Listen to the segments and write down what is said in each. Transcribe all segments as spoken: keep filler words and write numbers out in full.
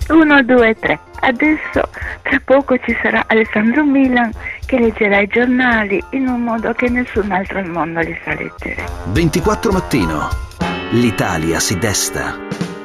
uno, due, tre. Adesso tra poco ci sarà Alessandro Milan che leggerà i giornali in un modo che nessun altro al mondo li sa leggere. ventiquattro mattino. L'Italia si desta.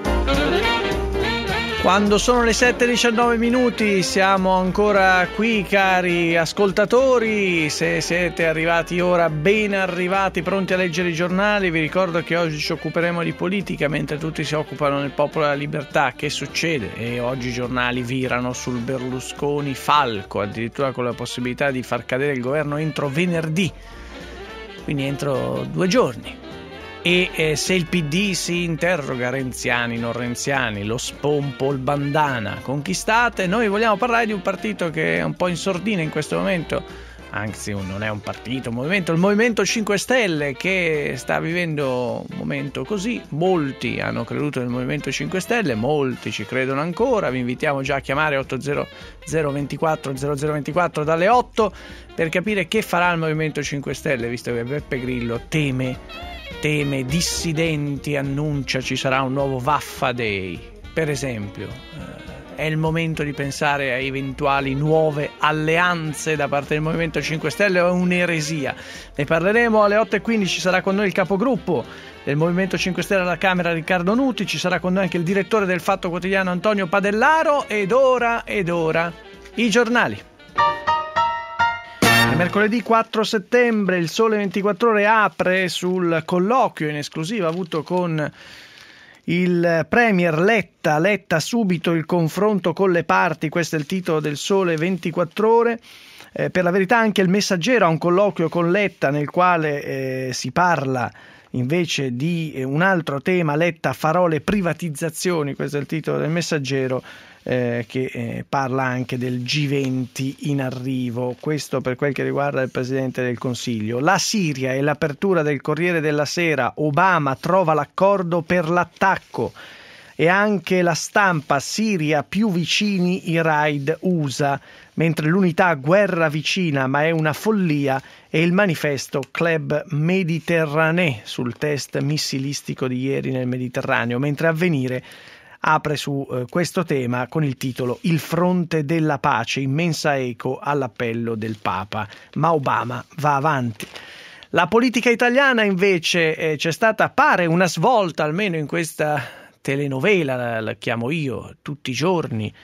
Quando sono le sette e diciannove minuti siamo ancora qui, cari ascoltatori. Se siete arrivati ora, ben arrivati, pronti a leggere i giornali, vi ricordo che oggi ci occuperemo di politica mentre tutti si occupano del Popolo della Libertà. Che succede? E oggi i giornali virano sul Berlusconi falco, addirittura con la possibilità di far cadere il governo entro venerdì, quindi entro due giorni. E eh, se il P D si interroga, renziani, non renziani, lo spompo, il bandana, conquistate, noi vogliamo parlare di un partito che è un po' in sordina in questo momento, anzi non è un partito, un movimento, il Movimento cinque Stelle, che sta vivendo un momento così. Molti hanno creduto nel Movimento cinque Stelle, molti ci credono ancora. Vi invitiamo già a chiamare otto zero zero ventiquattro zero zero ventiquattro dalle otto per capire che farà il Movimento cinque Stelle, visto che Beppe Grillo teme teme dissidenti, annuncia ci sarà un nuovo Vaffa Day, per esempio. Eh, è il momento di pensare a eventuali nuove alleanze da parte del Movimento cinque Stelle o è un'eresia? Ne parleremo alle otto e quindici. Sarà con noi il capogruppo del Movimento cinque Stelle alla Camera, Riccardo Nuti. Ci sarà con noi anche il direttore del Fatto Quotidiano, Antonio Padellaro. Ed ora, ed ora, i giornali. Mercoledì quattro settembre il Sole ventiquattro Ore apre sul colloquio in esclusiva avuto con il Premier Letta. Letta subito il confronto con le parti, questo è il titolo del Sole ventiquattro Ore. Eh, per la verità anche il Messaggero ha un colloquio con Letta nel quale eh, si parla invece di un altro tema. Letta: farò le privatizzazioni, questo è il titolo del Messaggero. Eh, che eh, parla anche del G venti in arrivo, questo per quel che riguarda il Presidente del Consiglio. La Siria e l'apertura del Corriere della Sera: Obama trova l'accordo per l'attacco. E anche La Stampa: Siria più vicini i raid U S A, mentre l'Unità: guerra vicina ma è una follia. E il Manifesto: Club Méditerranée, sul test missilistico di ieri nel Mediterraneo, mentre Avvenire apre su eh, questo tema con il titolo Il fronte della pace, immensa eco all'appello del Papa, ma Obama va avanti. La politica italiana invece eh, c'è stata, pare, una svolta, almeno in questa telenovela, la, la chiamo io, tutti i giorni,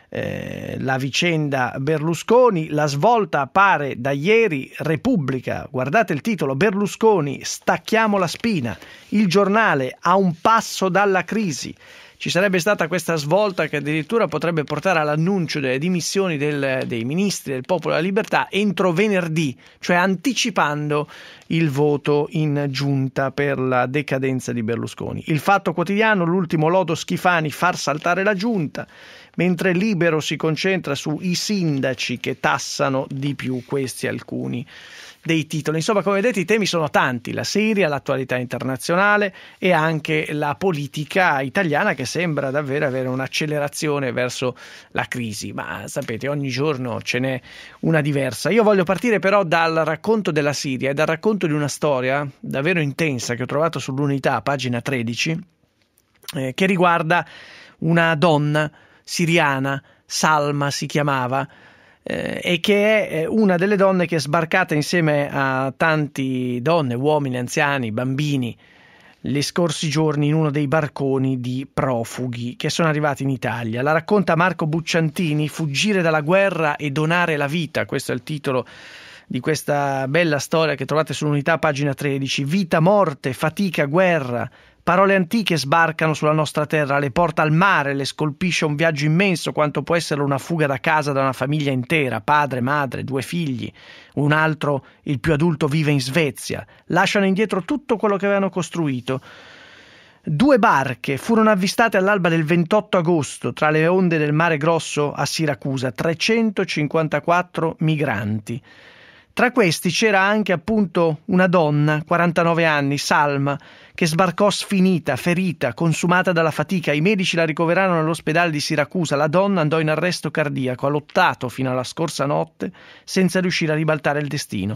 eh, la vicenda Berlusconi. La svolta appare da ieri. Repubblica, guardate il titolo: Berlusconi, stacchiamo la spina. Il Giornale: a un passo dalla crisi. Ci sarebbe stata questa svolta che addirittura potrebbe portare all'annuncio delle dimissioni del, dei ministri del Popolo della Libertà entro venerdì, cioè anticipando il voto in giunta per la decadenza di Berlusconi. Il Fatto Quotidiano: l'ultimo lodo Schifani, far saltare la giunta, mentre Libero si concentra sui sindaci che tassano di più. Questi alcuni dei titoli. Insomma, come vedete, i temi sono tanti: la Siria, l'attualità internazionale e anche la politica italiana, che sembra davvero avere un'accelerazione verso la crisi. Ma sapete, ogni giorno ce n'è una diversa. Io voglio partire però dal racconto della Siria e dal racconto di una storia davvero intensa che ho trovato sull'Unità, pagina tredici, eh, che riguarda una donna siriana, Salma si chiamava, Eh, e che è una delle donne che è sbarcata insieme a tanti donne, uomini, anziani, bambini gli scorsi giorni in uno dei barconi di profughi che sono arrivati in Italia. La racconta Marco Bucciantini: fuggire dalla guerra e donare la vita. Questo è il titolo di questa bella storia che trovate sull'Unità, pagina tredici. Vita, morte, fatica, guerra. Parole antiche sbarcano sulla nostra terra, le porta al mare, le scolpisce un viaggio immenso quanto può essere una fuga da casa da una famiglia intera, padre, madre, due figli. Un altro, il più adulto, vive in Svezia. Lasciano indietro tutto quello che avevano costruito. Due barche furono avvistate all'alba del ventotto agosto tra le onde del Mare Grosso a Siracusa, trecentocinquantaquattro migranti. Tra questi c'era anche appunto una donna, quarantanove anni, Salma, che sbarcò sfinita, ferita, consumata dalla fatica. I medici la ricoverarono all'ospedale di Siracusa. La donna andò in arresto cardiaco, ha lottato fino alla scorsa notte senza riuscire a ribaltare il destino.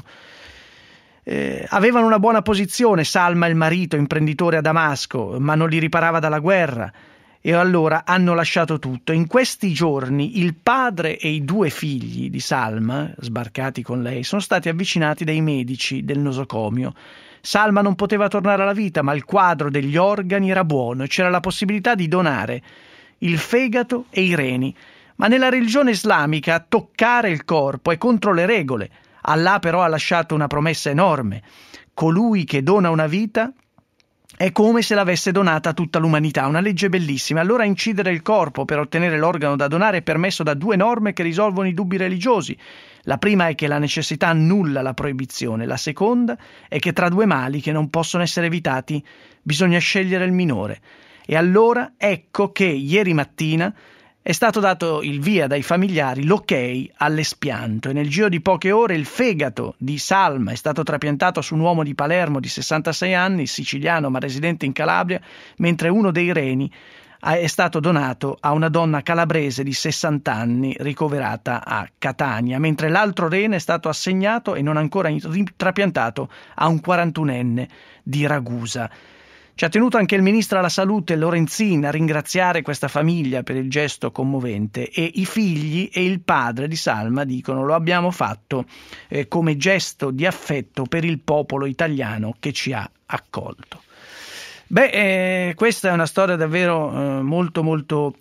Eh, avevano una buona posizione, Salma e il marito, imprenditore a Damasco, ma non li riparava dalla guerra. e allora hanno lasciato tutto. In questi giorni il padre e i due figli di Salma, sbarcati con lei, sono stati avvicinati dai medici del nosocomio. Salma non poteva tornare alla vita, ma il quadro degli organi era buono e c'era la possibilità di donare il fegato e i reni. Ma nella religione islamica toccare il corpo è contro le regole. Allah però ha lasciato una promessa enorme. Colui che dona una vita è come se l'avesse donata a tutta l'umanità, una legge bellissima. Allora incidere il corpo per ottenere l'organo da donare è permesso da due norme che risolvono i dubbi religiosi. La prima è che la necessità annulla la proibizione, la seconda è che tra due mali che non possono essere evitati bisogna scegliere il minore. E allora ecco che ieri mattina è stato dato il via dai familiari, l'ok all'espianto, e nel giro di poche ore il fegato di Salma è stato trapiantato su un uomo di Palermo di sessantasei anni, siciliano ma residente in Calabria, mentre uno dei reni è stato donato a una donna calabrese di sessanta anni ricoverata a Catania, mentre l'altro rene è stato assegnato e non ancora trapiantato a un quarantunenne di Ragusa. Ci ha tenuto anche il ministro alla salute Lorenzin a ringraziare questa famiglia per il gesto commovente, e i figli e il padre di Salma dicono: lo abbiamo fatto eh, come gesto di affetto per il popolo italiano che ci ha accolto. Beh, eh, questa è una storia davvero eh, molto molto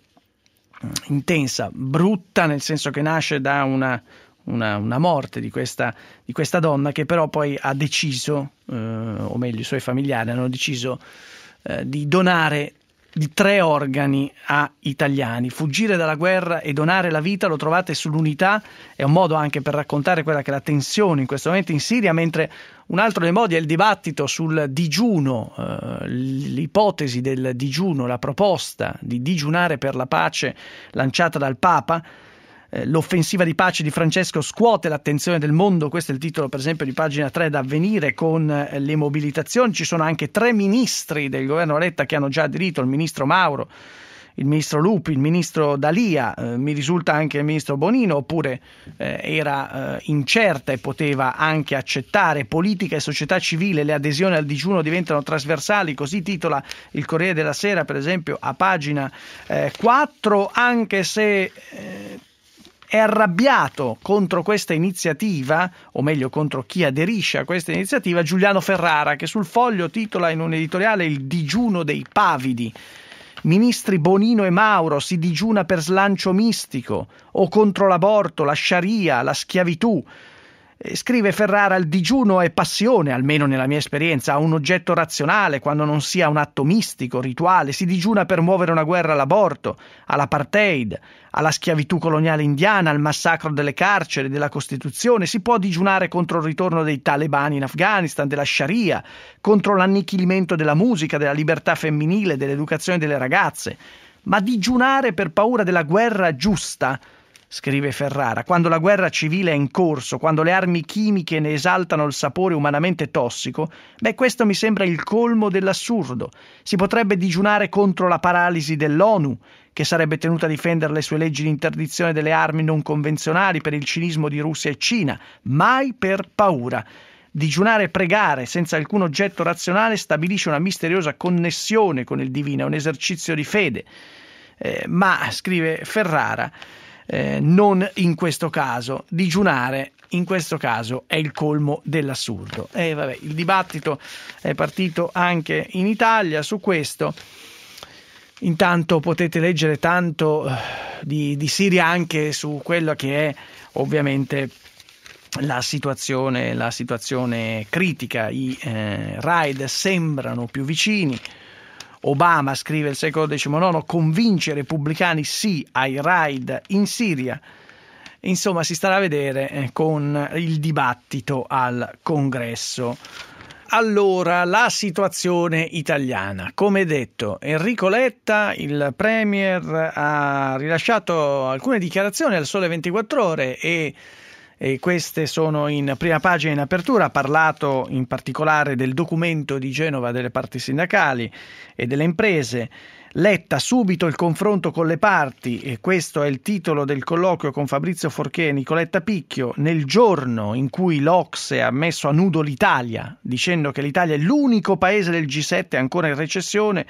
intensa, brutta, nel senso che nasce da una Una, una morte di questa, di questa donna, che però poi ha deciso, eh, o meglio i suoi familiari hanno deciso eh, di donare di tre organi a italiani. Fuggire dalla guerra e donare la vita, lo trovate sull'Unità, è un modo anche per raccontare quella che è la tensione in questo momento in Siria, mentre un altro dei modi è il dibattito sul digiuno, eh, l'ipotesi del digiuno, la proposta di digiunare per la pace lanciata dal Papa. L'offensiva di pace di Francesco scuote l'attenzione del mondo, questo è il titolo per esempio di pagina tre d'Avvenire, con le mobilitazioni. Ci sono anche tre ministri del governo Letta che hanno già aderito, il ministro Mauro, il ministro Lupi, il ministro D'Alia, eh, mi risulta anche il ministro Bonino, oppure eh, era eh, incerta e poteva anche accettare. Politica e società civile, le adesioni al digiuno diventano trasversali, così titola il Corriere della Sera per esempio a pagina eh, quattro, anche se eh, è arrabbiato contro questa iniziativa, o meglio contro chi aderisce a questa iniziativa, Giuliano Ferrara, che sul Foglio titola in un editoriale: il digiuno dei pavidi. Ministri Bonino e Mauro, si digiuna per slancio mistico o contro l'aborto, la sciaria, la schiavitù. Scrive Ferrara: il digiuno è passione, almeno nella mia esperienza, ha un oggetto razionale quando non sia un atto mistico, rituale. Si digiuna per muovere una guerra all'aborto, all'apartheid, alla schiavitù coloniale indiana, al massacro delle carceri, della Costituzione. Si può digiunare contro il ritorno dei talebani in Afghanistan, della Sharia, contro l'annichilimento della musica, della libertà femminile, dell'educazione delle ragazze. Ma digiunare per paura della guerra giusta, scrive Ferrara, quando la guerra civile è in corso, quando le armi chimiche ne esaltano il sapore umanamente tossico, beh, questo mi sembra il colmo dell'assurdo. Si potrebbe digiunare contro la paralisi dell'ONU, che sarebbe tenuta a difendere le sue leggi di interdizione delle armi non convenzionali per il cinismo di Russia e Cina, mai per paura. Digiunare e pregare senza alcun oggetto razionale stabilisce una misteriosa connessione con il divino, è un esercizio di fede. Eh, ma, scrive Ferrara, Eh, non in questo caso. Digiunare in questo caso è il colmo dell'assurdo. E vabbè, il dibattito è partito anche in Italia su questo. Intanto potete leggere tanto eh, di, di Siria anche su quello che è ovviamente la situazione, la situazione critica. I eh, raid sembrano più vicini. Obama, scrive il Secolo diciannove, convince i repubblicani sì ai raid in Siria. Insomma, si starà a vedere eh, con il dibattito al Congresso. Allora, la situazione italiana. Come detto, Enrico Letta, il Premier, ha rilasciato alcune dichiarazioni al Sole ventiquattro Ore e E queste sono in prima pagina in apertura. Ha parlato in particolare del documento di Genova delle parti sindacali e delle imprese. Letta, subito il confronto con le parti, e questo è il titolo del colloquio con Fabrizio Forché e Nicoletta Picchio, nel giorno in cui l'Ocse ha messo a nudo l'Italia, dicendo che l'Italia è l'unico paese del G sette ancora in recessione.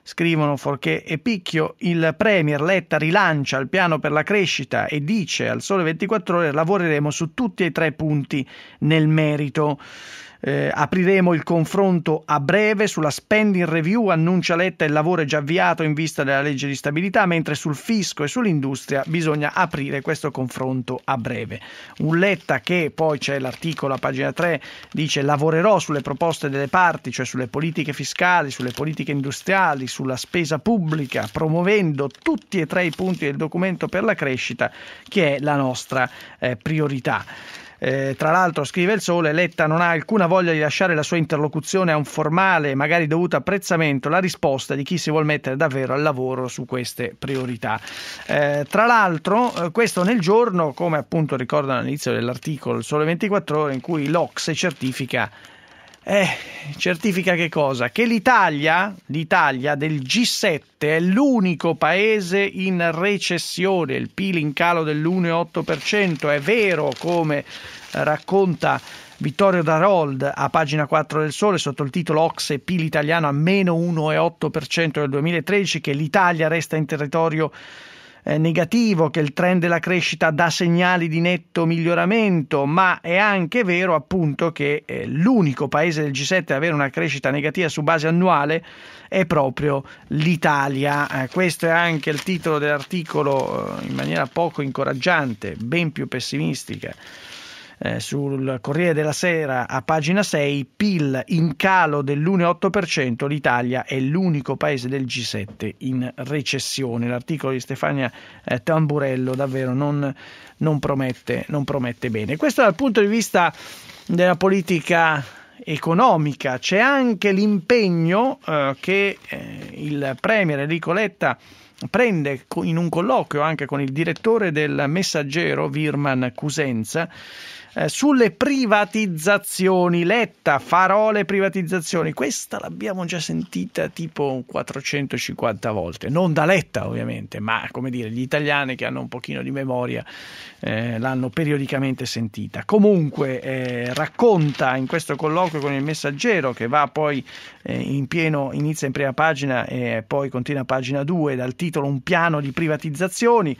scrivono Forché e Picchio. Il Premier Letta rilancia il piano per la crescita e dice al Sole ventiquattro Ore: lavoreremo su tutti e tre i punti nel merito. Eh, apriremo il confronto a breve sulla spending review, annuncia Letta. Il lavoro è già avviato in vista della legge di stabilità, mentre sul fisco e sull'industria bisogna aprire questo confronto a breve. Un Letta che poi, c'è l'articolo a pagina tre, dice: lavorerò sulle proposte delle parti, cioè sulle politiche fiscali, sulle politiche industriali, sulla spesa pubblica, promuovendo tutti e tre i punti del documento per la crescita, che è la nostra eh, priorità. Eh, tra l'altro, scrive il Sole, Letta non ha alcuna voglia di lasciare la sua interlocuzione a un formale, magari dovuto apprezzamento, la risposta di chi si vuol mettere davvero al lavoro su queste priorità. Eh, tra l'altro, eh, questo nel giorno, come appunto ricordano all'inizio dell'articolo il Sole ventiquattro Ore, in cui l'Ocse certifica Eh, certifica che cosa? Che l'Italia, l'Italia del G sette è l'unico paese in recessione, il P I L in calo dell'uno virgola otto per cento. È vero, come racconta Vittorio Darold a pagina quattro del Sole sotto il titolo Ocse P I L italiano a meno uno virgola otto per cento nel duemilatredici, che l'Italia resta in territorio Eh, negativo, che il trend della crescita dà segnali di netto miglioramento, ma è anche vero appunto che eh, l'unico paese del G sette ad avere una crescita negativa su base annuale è proprio l'Italia. Eh, questo è anche il titolo dell'articolo, eh, in maniera poco incoraggiante, ben più pessimistica. Eh, sul Corriere della Sera a pagina sei, P I L in calo dell'uno virgola otto per cento, l'Italia è l'unico paese del G sette in recessione. L'articolo di Stefania eh, Tamburello davvero non, non, promette, non promette bene. Questo dal punto di vista della politica economica. C'è anche l'impegno eh, che eh, il Premier Enrico Letta prende in un colloquio anche con il direttore del Messaggero, Virman Cusenza, Eh, sulle privatizzazioni. Letta: farò le privatizzazioni. Questa l'abbiamo già sentita tipo quattrocentocinquanta volte, non da Letta ovviamente, ma come dire, gli italiani che hanno un pochino di memoria eh, l'hanno periodicamente sentita. Comunque eh, racconta in questo colloquio con il Messaggero, che va poi eh, in pieno, inizia in prima pagina e poi continua a pagina due, dal titolo Un piano di privatizzazioni.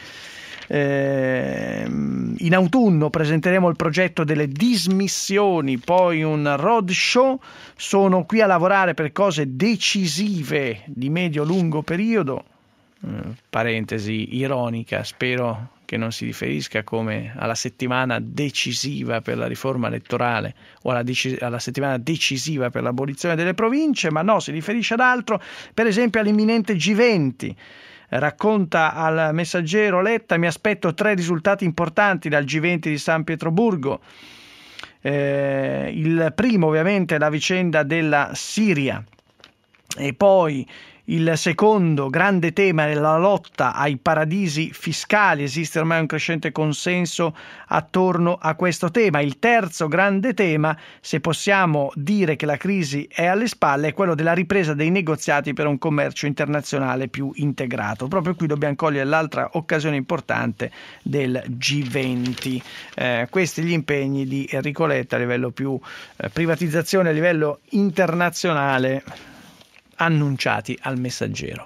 Eh, in autunno presenteremo il progetto delle dismissioni, poi un roadshow. Sono qui a lavorare per cose decisive di medio-lungo periodo. Eh, parentesi ironica, spero che non si riferisca come alla settimana decisiva per la riforma elettorale o alla, dec- alla settimana decisiva per l'abolizione delle province, ma no, si riferisce ad altro, per esempio all'imminente G venti. Racconta al Messaggero Letta: mi aspetto tre risultati importanti dal G venti di San Pietroburgo. Eh, il primo ovviamente è la vicenda della Siria, e poi il secondo grande tema è la lotta ai paradisi fiscali. Esiste ormai un crescente consenso attorno a questo tema. Il terzo grande tema, se possiamo dire che la crisi è alle spalle, è quello della ripresa dei negoziati per un commercio internazionale più integrato. Proprio qui dobbiamo cogliere l'altra occasione importante del G venti. Eh, questi gli impegni di Enrico Letta a livello più eh, privatizzazione a livello internazionale, annunciati al Messaggero.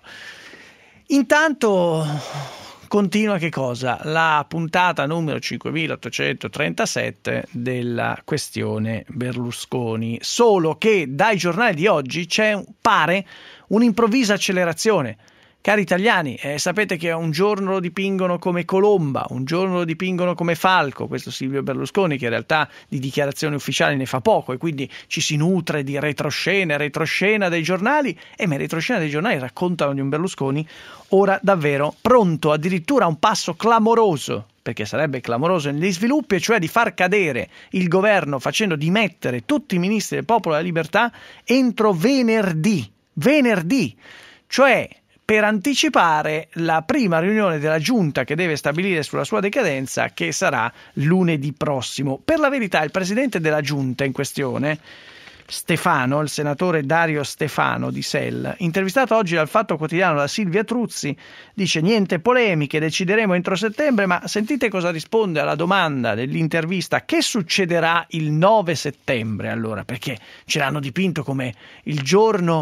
Intanto continua che cosa? La puntata numero cinquemilaottocentotrentasette della questione Berlusconi, solo che dai giornali di oggi c'è, pare, un'improvvisa accelerazione. Cari italiani, eh, sapete che un giorno lo dipingono come Colomba, un giorno lo dipingono come Falco, questo Silvio Berlusconi, che in realtà di dichiarazioni ufficiali ne fa poco e quindi ci si nutre di retroscena, retroscena dei giornali, e ma retroscena dei giornali raccontano di un Berlusconi ora davvero pronto addirittura a un passo clamoroso, perché sarebbe clamoroso negli sviluppi, e cioè di far cadere il governo facendo dimettere tutti i ministri del Popolo della Libertà entro venerdì, venerdì, cioè per anticipare la prima riunione della giunta che deve stabilire sulla sua decadenza, che sarà lunedì prossimo. Per la verità, il presidente della giunta in questione, Stefano, il senatore Dario Stefano di S E L, intervistato oggi dal Fatto Quotidiano da Silvia Truzzi, dice: niente polemiche, decideremo entro settembre. Ma sentite cosa risponde alla domanda dell'intervista: che succederà il nove settembre allora? Perché ce l'hanno dipinto come il giorno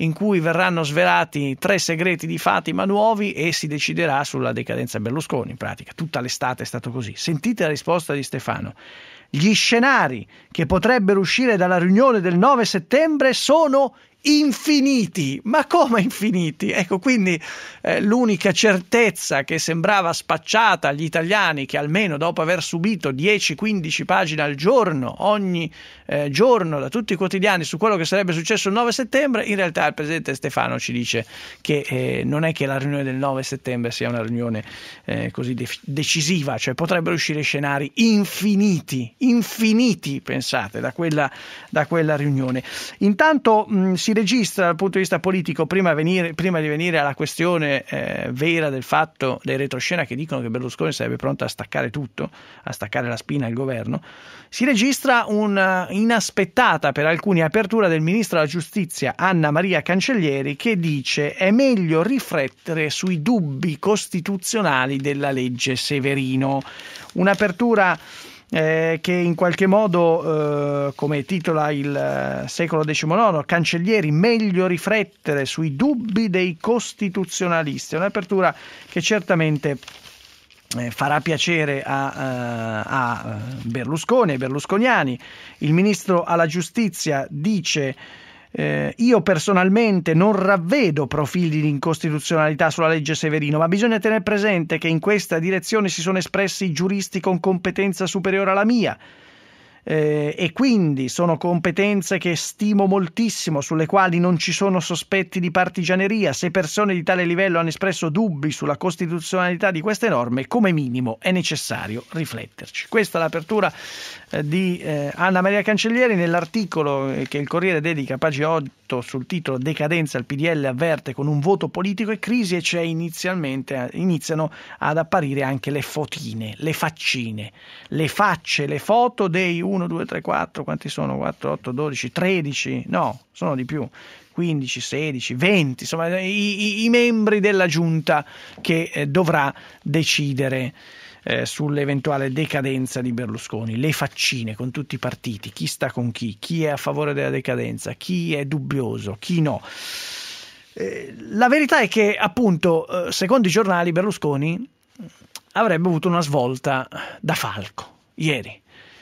in cui verranno svelati tre segreti di Fatima nuovi e si deciderà sulla decadenza Berlusconi. In pratica tutta l'estate è stato così. Sentite la risposta di Stefano: gli scenari che potrebbero uscire dalla riunione del nove settembre sono infiniti. Ma come infiniti? Ecco, quindi eh, l'unica certezza che sembrava spacciata agli italiani, che almeno dopo aver subito dieci quindici pagine al giorno ogni eh, giorno da tutti i quotidiani su quello che sarebbe successo il nove settembre, in realtà il presidente Stefano ci dice che eh, non è che la riunione del nove settembre sia una riunione eh, così de- decisiva, cioè potrebbero uscire scenari infiniti infiniti pensate da quella, da quella riunione. Intanto mh, si registra dal punto di vista politico, prima, venire, prima di venire alla questione eh, vera del fatto dei retroscena che dicono che Berlusconi sarebbe pronto a staccare tutto, a staccare la spina al governo, si registra una inaspettata per alcuni apertura del ministro della giustizia Anna Maria Cancellieri, che dice è meglio riflettere sui dubbi costituzionali della legge Severino. Un'apertura Eh, che in qualche modo, eh, come titola il eh, secolo diciannove, Cancellieri, meglio riflettere sui dubbi dei costituzionalisti. È un'apertura che certamente eh, farà piacere a, a, a Berlusconi, ai berlusconiani. Il ministro alla giustizia dice: Eh, io personalmente non ravvedo profili di incostituzionalità sulla legge Severino, ma bisogna tenere presente che in questa direzione si sono espressi giuristi con competenza superiore alla mia. Eh, e quindi sono competenze che stimo moltissimo, sulle quali non ci sono sospetti di partigianeria. Se persone di tale livello hanno espresso dubbi sulla costituzionalità di queste norme, come minimo è necessario rifletterci. Questa è l'apertura eh, di eh, Anna Maria Cancellieri nell'articolo eh, che il Corriere dedica a pagina otto sul titolo Decadenza, il P D L avverte con un voto politico e crisi, e c'è inizialmente iniziano ad apparire anche le fotine, le faccine, le facce, le foto dei uno, due, tre, quattro, quanti sono? quattro, otto, dodici, tredici, no, sono di più, quindici, sedici, venti, insomma i, i, i membri della giunta che eh, dovrà decidere eh, sull'eventuale decadenza di Berlusconi. Le faccine con tutti i partiti, chi sta con chi, chi è a favore della decadenza, chi è dubbioso, chi no. Eh, la verità è che appunto, eh, secondo i giornali, Berlusconi avrebbe avuto una svolta da falco ieri.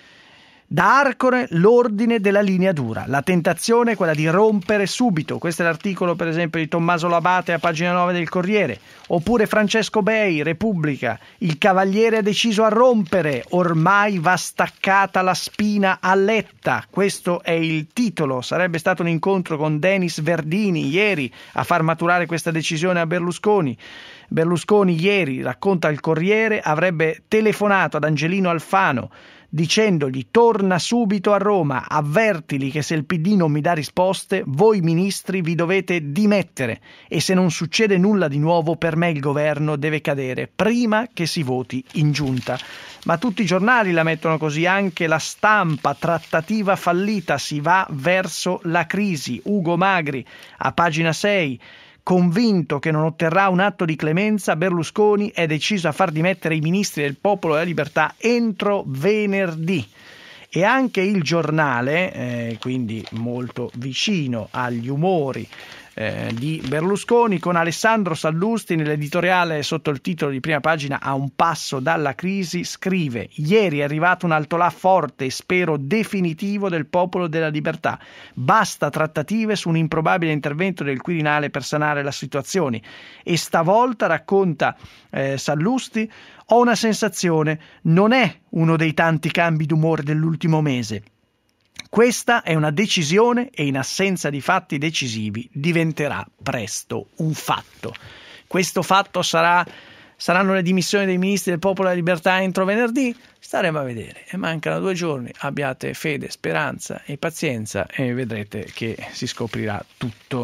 Da Arcore l'ordine della linea dura, la tentazione è quella di rompere subito. Questo è l'articolo per esempio di Tommaso Labate a pagina nove del Corriere. Oppure Francesco Bei, Repubblica, il Cavaliere ha deciso a rompere, ormai va staccata la spina a Letta. Questo è il titolo. Sarebbe stato un incontro con Denis Verdini ieri a far maturare questa decisione a Berlusconi. Berlusconi ieri, racconta il Corriere, avrebbe telefonato ad Angelino Alfano dicendogli: torna subito a Roma, avvertili che se il P D non mi dà risposte, voi ministri vi dovete dimettere, e se non succede nulla di nuovo per me il governo deve cadere prima che si voti in giunta. Ma tutti i giornali la mettono così, anche La Stampa: trattativa fallita, si va verso la crisi. Ugo Magri a pagina sei: convinto che non otterrà un atto di clemenza, Berlusconi è deciso a far dimettere i ministri del Popolo della Libertà entro venerdì. E anche Il Giornale, eh, quindi molto vicino agli umori eh, di Berlusconi, con Alessandro Sallusti nell'editoriale sotto il titolo di prima pagina A un passo dalla crisi, scrive: ieri è arrivato un altolà forte e spero definitivo del Popolo della Libertà, basta trattative su un improbabile intervento del Quirinale per sanare la situazione, e stavolta, racconta eh, Sallusti, ho una sensazione, non è uno dei tanti cambi d'umore dell'ultimo mese. Questa è una decisione e in assenza di fatti decisivi diventerà presto un fatto. Questo fatto sarà, saranno le dimissioni dei ministri del Popolo della Libertà entro venerdì? Staremo a vedere. E mancano due giorni, abbiate fede, speranza e pazienza e vedrete che si scoprirà tutto.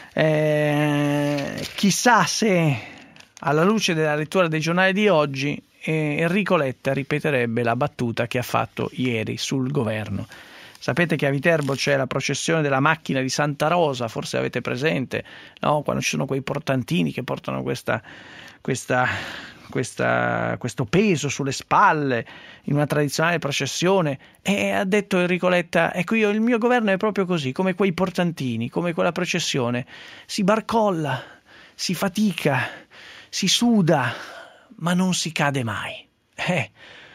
Eh, chissà se, alla luce della lettura dei giornali di oggi, eh, Enrico Letta ripeterebbe la battuta che ha fatto ieri sul governo. Sapete che a Viterbo c'è la processione della macchina di Santa Rosa, forse avete presente, no? Quando ci sono quei portantini che portano questa, questa, questa, questo peso sulle spalle in una tradizionale processione, e ha detto Enrico Letta: ecco, io il mio governo è proprio così, come quei portantini, come quella processione, si barcolla, si fatica, si suda, ma non si cade mai. Eh,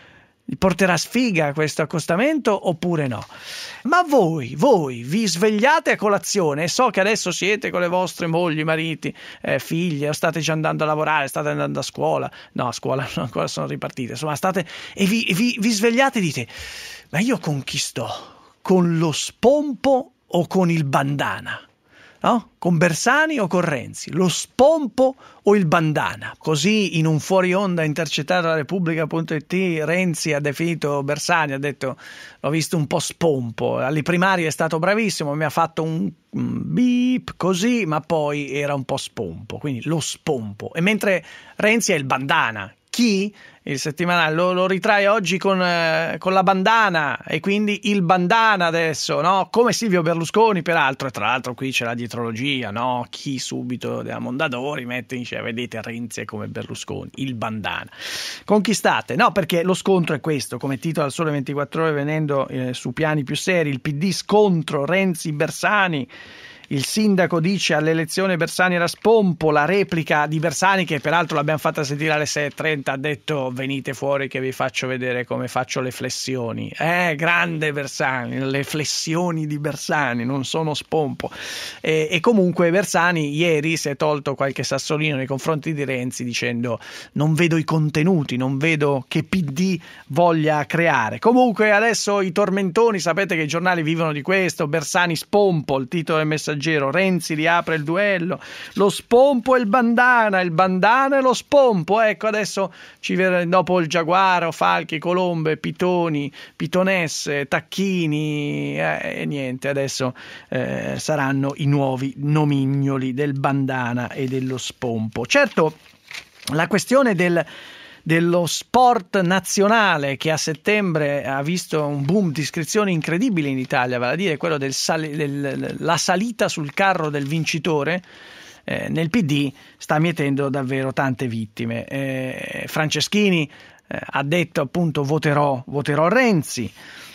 porterà sfiga questo accostamento oppure no? Ma voi, voi vi svegliate a colazione, e so che adesso siete con le vostre mogli, mariti, eh, figlie, o state già andando a lavorare, state andando a scuola, no, a scuola non ancora sono ripartite, insomma state, e vi, vi, vi svegliate e dite: ma io con chi sto? Con lo spompo o con il bandana? No? Con Bersani o con Renzi? Lo spompo o il bandana? Così in un fuori onda intercettato da Repubblica punto it Renzi ha definito Bersani, ha detto: l'ho visto un po' spompo, alle primarie è stato bravissimo, mi ha fatto un beep così, ma poi era un po' spompo, quindi lo spompo. E mentre Renzi è il bandana. Chi? Il settimanale lo, lo ritrae oggi con, eh, con la bandana, e quindi il bandana adesso, no? Come Silvio Berlusconi, peraltro, e tra l'altro qui c'è la dietrologia, no? Chi subito della Mondadori mette in scena: vedete, Renzi è come Berlusconi, il bandana. Conquistate, no? Perché lo scontro è questo, come titola il Sole ventiquattro Ore, venendo eh, su piani più seri: il P D scontro Renzi-Bersani. Il sindaco dice all'elezione Bersani era spompo, la replica di Bersani, che peraltro l'abbiamo fatta sentire alle sei e trenta, ha detto: venite fuori che vi faccio vedere come faccio le flessioni. Eh, grande Bersani, le flessioni di Bersani non sono spompo. E, e comunque Bersani ieri si è tolto qualche sassolino nei confronti di Renzi, dicendo: non vedo i contenuti, non vedo che P D voglia creare. Comunque adesso i tormentoni, sapete che i giornali vivono di questo: Bersani spompo, il titolo del messaggero. Renzi riapre il duello, lo spompo e il bandana, il bandana e lo spompo. Ecco, adesso ci ver- dopo il Giaguaro, Falchi, Colombe, Pitoni, Pitonesse, Tacchini, eh, e niente, adesso eh, saranno i nuovi nomignoli del bandana e dello spompo. Certo, la questione del dello sport nazionale, che a settembre ha visto un boom di iscrizioni incredibile in Italia, vale a dire quello del sal- del, la salita sul carro del vincitore, eh, nel P D sta mietendo davvero tante vittime. Eh, Franceschini eh, ha detto appunto voterò, voterò Renzi.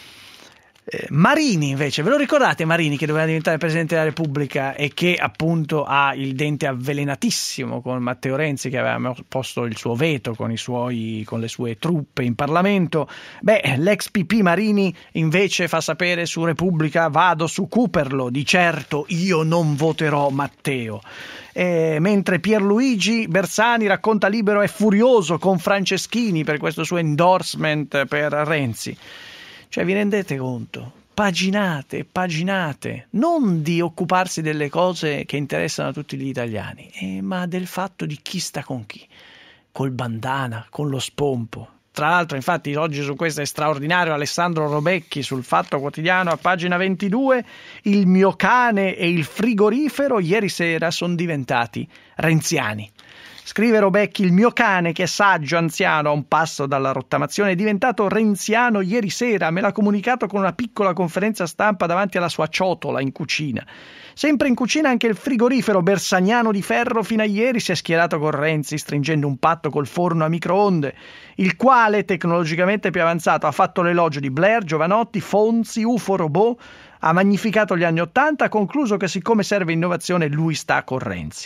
Eh, Marini invece, ve lo ricordate Marini, che doveva diventare Presidente della Repubblica e che appunto ha il dente avvelenatissimo con Matteo Renzi, che aveva posto il suo veto con, i suoi, con le sue truppe in Parlamento? Beh, l'ex P P Marini invece fa sapere su Repubblica: vado su Cooperlo, di certo io non voterò Matteo. Eh, mentre Pierluigi Bersani, racconta Libero, è furioso con Franceschini per questo suo endorsement per Renzi. Cioè, vi rendete conto? Paginate, paginate, non di occuparsi delle cose che interessano a tutti gli italiani, eh, ma del fatto di chi sta con chi, col bandana, con lo spompo. Tra l'altro, infatti, oggi su questo è straordinario Alessandro Robecchi sul Fatto Quotidiano, a pagina ventidue: il mio cane e il frigorifero ieri sera sono diventati renziani. Scrive Robecchi: il mio cane, che è saggio, anziano, a un passo dalla rottamazione, è diventato renziano ieri sera, me l'ha comunicato con una piccola conferenza stampa davanti alla sua ciotola in cucina. Sempre in cucina anche il frigorifero bersaniano di ferro fino a ieri si è schierato con Renzi, stringendo un patto col forno a microonde, il quale, tecnologicamente più avanzato, ha fatto l'elogio di Blair, Giovanotti, Fonzi, U F O, robot, ha magnificato gli anni Ottanta, ha concluso che siccome serve innovazione lui sta con Renzi.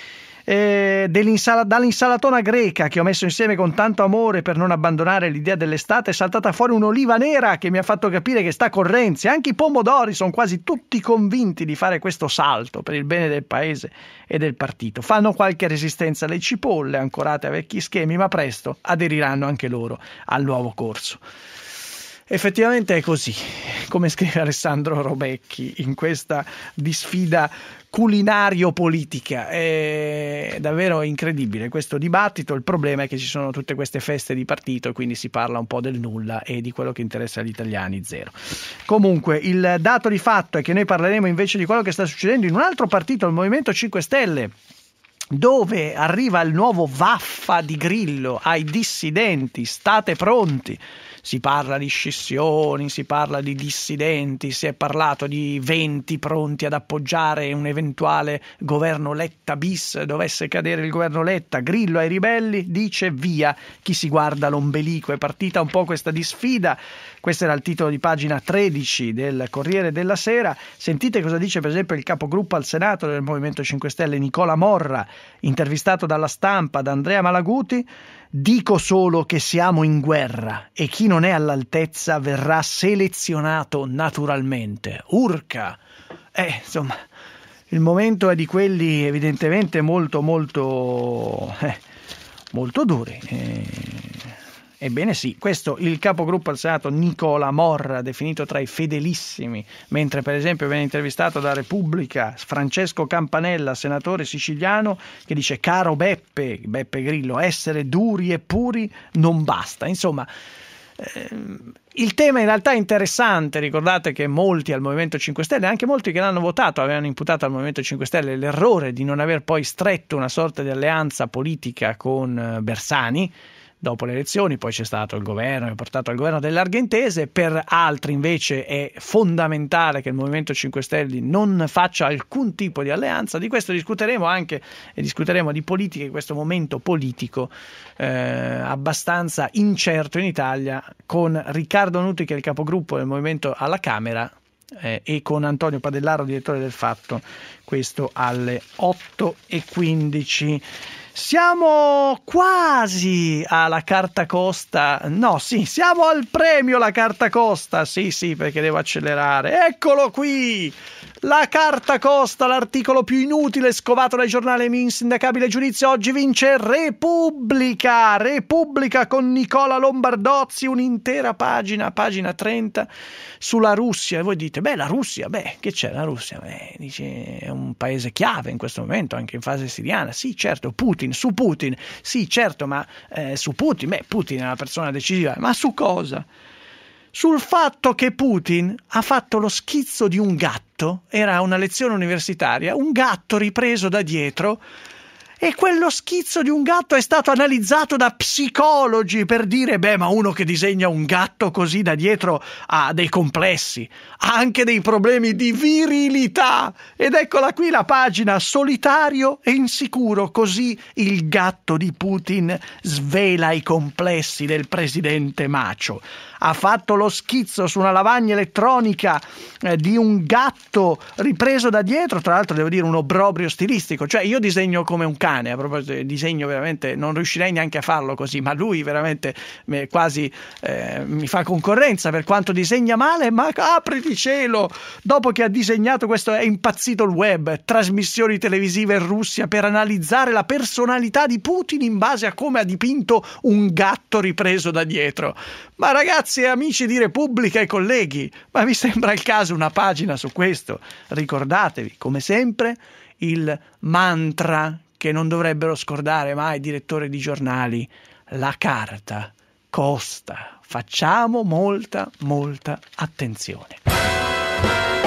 Eh, dall'insalatona greca che ho messo insieme con tanto amore per non abbandonare l'idea dell'estate è saltata fuori un'oliva nera che mi ha fatto capire che sta con Renzi. Anche i pomodori sono quasi tutti convinti di fare questo salto per il bene del paese e del partito. Fanno qualche resistenza alle cipolle ancorate a vecchi schemi, ma presto aderiranno anche loro al nuovo corso. Effettivamente è così, come scrive Alessandro Robecchi in questa disfida culinario-politica. È davvero incredibile questo dibattito. Il problema è che ci sono tutte queste feste di partito e quindi si parla un po' del nulla e di quello che interessa agli italiani zero. Comunque il dato di fatto è che noi parleremo invece di quello che sta succedendo in un altro partito, il Movimento cinque Stelle. dove arriva il nuovo vaffa di Grillo ai dissidenti, state pronti. Si parla di scissioni, si parla di dissidenti, si è parlato di venti pronti ad appoggiare un eventuale governo Letta bis, dovesse cadere il governo Letta. Grillo ai ribelli dice via chi si guarda l'ombelico. È partita un po' questa disfida. Questo era il titolo di pagina tredici del Corriere della Sera. Sentite cosa dice per esempio il capogruppo al Senato del Movimento cinque Stelle, Nicola Morra, intervistato dalla Stampa da Andrea Malaguti. Dico solo che siamo in guerra e chi non è all'altezza verrà selezionato naturalmente. Urca! Eh, insomma, il momento è di quelli evidentemente molto molto eh, molto duri. Eh, Ebbene sì, questo il capogruppo al Senato Nicola Morra, definito tra i fedelissimi, mentre per esempio viene intervistato da Repubblica Francesco Campanella, senatore siciliano, che dice caro Beppe, Beppe Grillo, essere duri e puri non basta. Insomma, ehm, il tema in realtà è interessante. Ricordate che molti al Movimento cinque Stelle, anche molti che l'hanno votato, avevano imputato al Movimento cinque Stelle l'errore di non aver poi stretto una sorta di alleanza politica con Bersani. Dopo le elezioni poi c'è stato il governo, che ha portato al governo del larghe intese. Per altri invece è fondamentale che il Movimento cinque Stelle non faccia alcun tipo di alleanza. Di questo discuteremo anche e discuteremo di politica in questo momento politico eh, abbastanza incerto in Italia, con Riccardo Nuti che è il capogruppo del Movimento alla Camera eh, e con Antonio Padellaro, direttore del Fatto, questo alle otto e quindici. Siamo quasi alla Carta Costa, no sì, siamo al premio la Carta Costa, sì sì perché devo accelerare, eccolo qui, la Carta Costa, l'articolo più inutile scovato dai giornali insindacabile giudizio, oggi vince Repubblica, Repubblica con Nicola Lombardozzi, un'intera pagina, pagina trenta, sulla Russia. E voi dite, beh la Russia, beh che c'è la Russia? Beh, dice, è un paese chiave in questo momento, anche in fase siriana, sì certo, Putin, su Putin, sì certo, ma eh, su Putin, beh Putin è una persona decisiva, ma su cosa? Sul fatto che Putin ha fatto lo schizzo di un gatto, era una lezione universitaria, un gatto ripreso da dietro, e quello schizzo di un gatto è stato analizzato da psicologi per dire, beh, ma uno che disegna un gatto così da dietro ha dei complessi, ha anche dei problemi di virilità. Ed eccola qui la pagina, solitario e insicuro, così il gatto di Putin svela i complessi del presidente macio. Ha fatto lo schizzo su una lavagna elettronica eh, di un gatto ripreso da dietro, tra l'altro devo dire un obbrobrio stilistico, cioè io disegno come un cane, a proposito di disegno veramente non riuscirei neanche a farlo così, ma lui veramente eh, quasi eh, mi fa concorrenza per quanto disegna male, ma apriti cielo, dopo che ha disegnato questo è impazzito il web, trasmissioni televisive in Russia per analizzare la personalità di Putin in base a come ha dipinto un gatto ripreso da dietro. Ma ragazzi e amici di Repubblica e colleghi, ma vi sembra il caso una pagina su questo? Ricordatevi, come sempre, il mantra che non dovrebbero scordare mai i direttori di giornali: la carta costa, facciamo molta, molta attenzione.